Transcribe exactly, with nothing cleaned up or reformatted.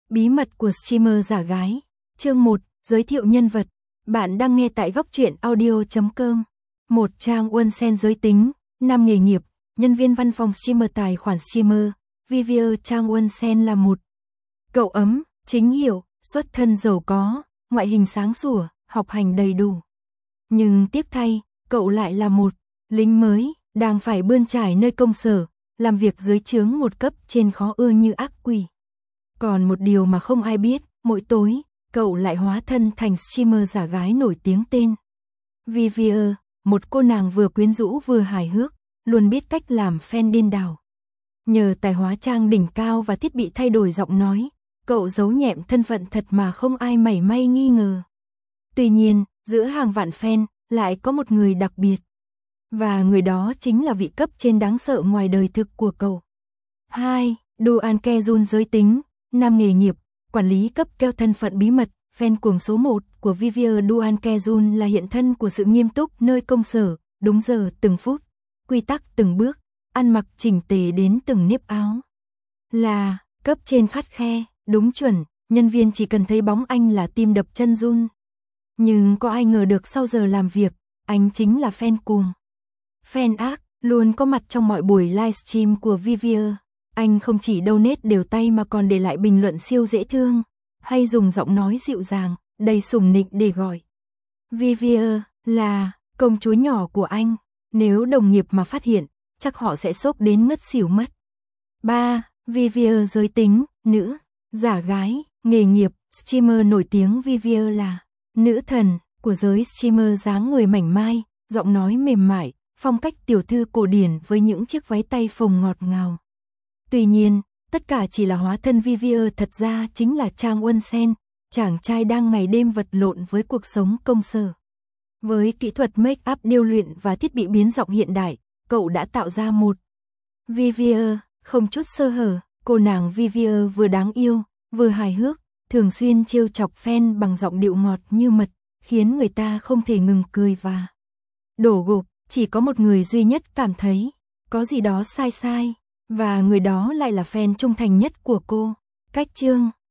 Bí mật của streamer giả gái. Chương một, giới thiệu nhân vật. Bạn đang nghe tại góc truyện audio chấm com. một Trang Won-sen giới tính, nam nghề nghiệp, nhân viên văn phòng streamer tài khoản streamer. Vivier Trang Won-sen là một cậu ấm, chính hiệu, xuất thân giàu có, ngoại hình sáng sủa, học hành đầy đủ. Nhưng tiếc thay, cậu lại là một lính mới, đang phải bươn trải nơi công sở, làm việc dưới trướng một cấp trên khó ưa như ác quỷ. Còn một điều mà không ai biết, mỗi tối, cậu lại hóa thân thành streamer giả gái nổi tiếng tên Vivier, một cô nàng vừa quyến rũ vừa hài hước, luôn biết cách làm fan điên đảo. Nhờ tài hóa trang đỉnh cao và thiết bị thay đổi giọng nói, cậu giấu nhẹm thân phận thật mà không ai mảy may nghi ngờ. Tuy nhiên, giữa hàng vạn fan, lại có một người đặc biệt. Và người đó chính là vị cấp trên đáng sợ ngoài đời thực của cậu. hai. Do An Kejun giới tính, nam nghề nghiệp, quản lý cấp keo thân phận bí mật, fan cuồng số một của Vivier. Do An Kejun là hiện thân của sự nghiêm túc nơi công sở, đúng giờ từng phút, quy tắc từng bước, ăn mặc chỉnh tề đến từng nếp áo. Là cấp trên khắt khe, đúng chuẩn, nhân viên chỉ cần thấy bóng anh là tim đập chân run. Nhưng có ai ngờ được sau giờ làm việc, anh chính là fan cuồng, fan ác, luôn có mặt trong mọi buổi livestream của Vivier. Anh không chỉ donate đều tay mà còn để lại bình luận siêu dễ thương, hay dùng giọng nói dịu dàng, đầy sủng nịnh để gọi Vivier là công chúa nhỏ của anh. Nếu đồng nghiệp mà phát hiện, chắc họ sẽ sốc đến ngất xỉu mất. ba. Vivier giới tính, nữ, giả gái, nghề nghiệp, streamer nổi tiếng. Vivier là nữ thần của giới streamer, dáng người mảnh mai, giọng nói mềm mại, phong cách tiểu thư cổ điển với những chiếc váy tay phồng ngọt ngào. Tuy nhiên, tất cả chỉ là hóa thân. Vivier thật ra chính là Trang Won-sen, chàng trai đang ngày đêm vật lộn với cuộc sống công sở. Với kỹ thuật make-up điêu luyện và thiết bị biến giọng hiện đại, cậu đã tạo ra một Vivier không chút sơ hở. Cô nàng Vivier vừa đáng yêu, vừa hài hước, thường xuyên trêu chọc fan bằng giọng điệu ngọt như mật, khiến người ta không thể ngừng cười và đổ gục. Chỉ có một người duy nhất cảm thấy có gì đó sai sai, và người đó lại là fan trung thành nhất của cô. Cách chương